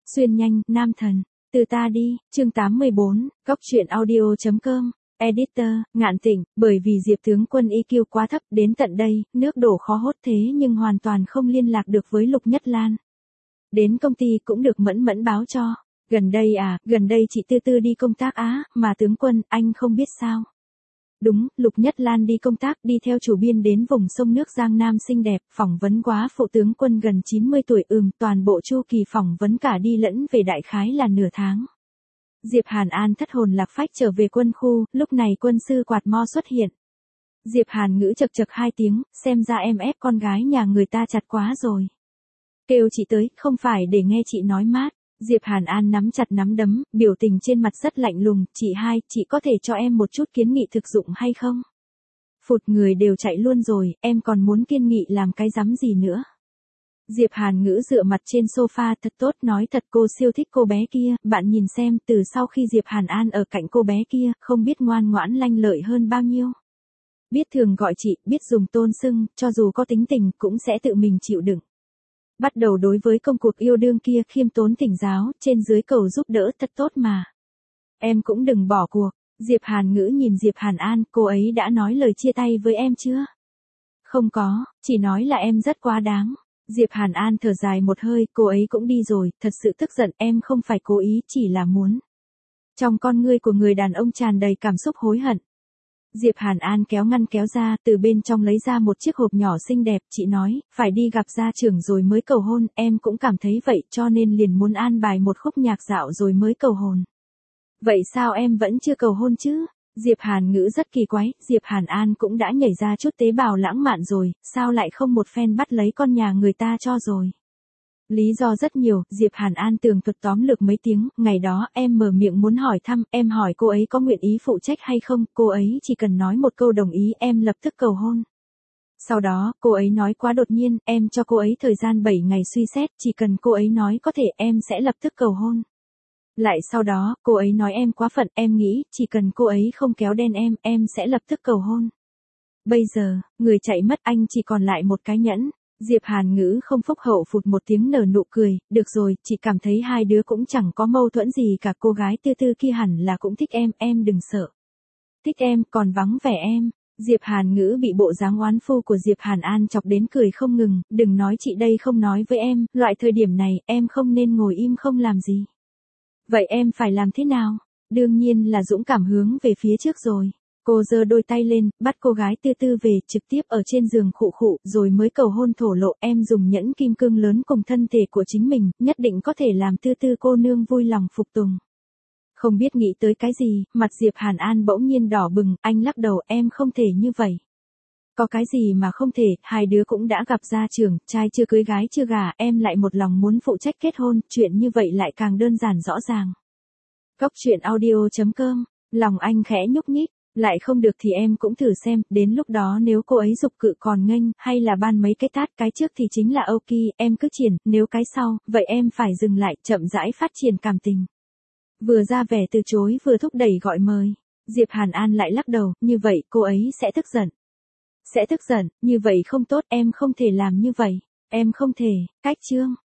Xuyên nhanh, nam thần. Từ ta đi, chương 84, góc truyện audio.com. Editor, Ngạn Tịnh, bởi vì Diệp tướng quân EQ quá thấp, đến tận đây, nước đổ khó hốt thế nhưng hoàn toàn không liên lạc được với Lục Nhất Lan. Đến công ty cũng được Mẫn Mẫn báo cho. Gần đây chị Tư Tư đi công tác á, mà tướng quân, anh không biết sao. Đúng, Lục Nhất Lan đi công tác, đi theo chủ biên đến vùng sông nước Giang Nam xinh đẹp, phỏng vấn quá phụ tướng quân gần 90 tuổi, toàn bộ chu kỳ phỏng vấn cả đi lẫn về đại khái là nửa tháng. Diệp Hàn An thất hồn lạc phách trở về quân khu, lúc này quân sư Quạt Mo xuất hiện. Diệp Hàn Ngữ chật chật 2 tiếng, xem ra em ép con gái nhà người ta chặt quá rồi. Kêu chị tới, không phải để nghe chị nói mát. Diệp Hàn An nắm chặt nắm đấm, biểu tình trên mặt rất lạnh lùng, chị hai, chị có thể cho em một chút kiến nghị thực dụng hay không? Phụt, người đều chạy luôn rồi, em còn muốn kiên nghị làm cái rắm gì nữa? Diệp Hàn Ngữ dựa mặt trên sofa, thật tốt, nói thật cô siêu thích cô bé kia, bạn nhìn xem, từ sau khi Diệp Hàn An ở cạnh cô bé kia, không biết ngoan ngoãn lanh lợi hơn bao nhiêu. Biết thường gọi chị, biết dùng tôn xưng, cho dù có tính tình, cũng sẽ tự mình chịu đựng. Bắt đầu đối với công cuộc yêu đương kia khiêm tốn thỉnh giáo, trên dưới cầu giúp đỡ, thật tốt mà. Em cũng đừng bỏ cuộc. Diệp Hàn Ngữ nhìn Diệp Hàn An, cô ấy đã nói lời chia tay với em chưa? Không có, chỉ nói là em rất quá đáng. Diệp Hàn An thở dài một hơi, cô ấy cũng đi rồi, thật sự tức giận, em không phải cố ý, chỉ là muốn. Trong con ngươi của người đàn ông tràn đầy cảm xúc hối hận. Diệp Hàn An kéo ngăn kéo ra, từ bên trong lấy ra một chiếc hộp nhỏ xinh đẹp, chị nói, phải đi gặp gia trưởng rồi mới cầu hôn, em cũng cảm thấy vậy, cho nên liền muốn an bài một khúc nhạc dạo rồi mới cầu hôn. Vậy sao em vẫn chưa cầu hôn chứ? Diệp Hàn Ngữ rất kỳ quái, Diệp Hàn An cũng đã nhảy ra chút tế bào lãng mạn rồi, sao lại không một phen bắt lấy con nhà người ta cho rồi? Lý do rất nhiều, Diệp Hàn An tường thuật tóm lược mấy tiếng, ngày đó em mở miệng muốn hỏi thăm, em hỏi cô ấy có nguyện ý phụ trách hay không, cô ấy chỉ cần nói một câu đồng ý em lập tức cầu hôn. Sau đó, cô ấy nói quá đột nhiên, em cho cô ấy thời gian 7 ngày suy xét, chỉ cần cô ấy nói có thể em sẽ lập tức cầu hôn. Lại sau đó, cô ấy nói em quá phận, em nghĩ, chỉ cần cô ấy không kéo đen em sẽ lập tức cầu hôn. Bây giờ, người chạy mất, anh chỉ còn lại một cái nhẫn. Diệp Hàn Ngữ không phúc hậu phụt một tiếng nở nụ cười, được rồi, chị cảm thấy hai đứa cũng chẳng có mâu thuẫn gì cả, cô gái Tư Tư kia hẳn là cũng thích em đừng sợ. Thích em, còn vắng vẻ em. Diệp Hàn Ngữ bị bộ dáng oán phu của Diệp Hàn An chọc đến cười không ngừng, đừng nói chị đây không nói với em, loại thời điểm này, em không nên ngồi im không làm gì. Vậy em phải làm thế nào? Đương nhiên là dũng cảm hướng về phía trước rồi. Cô giơ đôi tay lên, bắt cô gái Tư Tư về, trực tiếp ở trên giường khụ khụ, rồi mới cầu hôn thổ lộ, em dùng nhẫn kim cương lớn cùng thân thể của chính mình, nhất định có thể làm Tư Tư cô nương vui lòng phục tùng. Không biết nghĩ tới cái gì, mặt Diệp Hàn An bỗng nhiên đỏ bừng, anh lắc đầu, em không thể như vậy. Có cái gì mà không thể, hai đứa cũng đã gặp gia trưởng, trai chưa cưới gái chưa gả, em lại một lòng muốn phụ trách kết hôn, chuyện như vậy lại càng đơn giản rõ ràng. Góc truyện audio.com, lòng anh khẽ nhúc nhích. Lại không được thì em cũng thử xem, đến lúc đó nếu cô ấy giục cự còn nghênh, hay là ban mấy cái tát, cái trước thì chính là ok, em cứ triển, nếu cái sau, vậy em phải dừng lại, chậm rãi phát triển cảm tình. Vừa ra vẻ từ chối vừa thúc đẩy gọi mời. Diệp Hàn An lại lắc đầu, như vậy cô ấy sẽ tức giận. Sẽ tức giận, như vậy không tốt, em không thể làm như vậy. Em không thể, cách chương.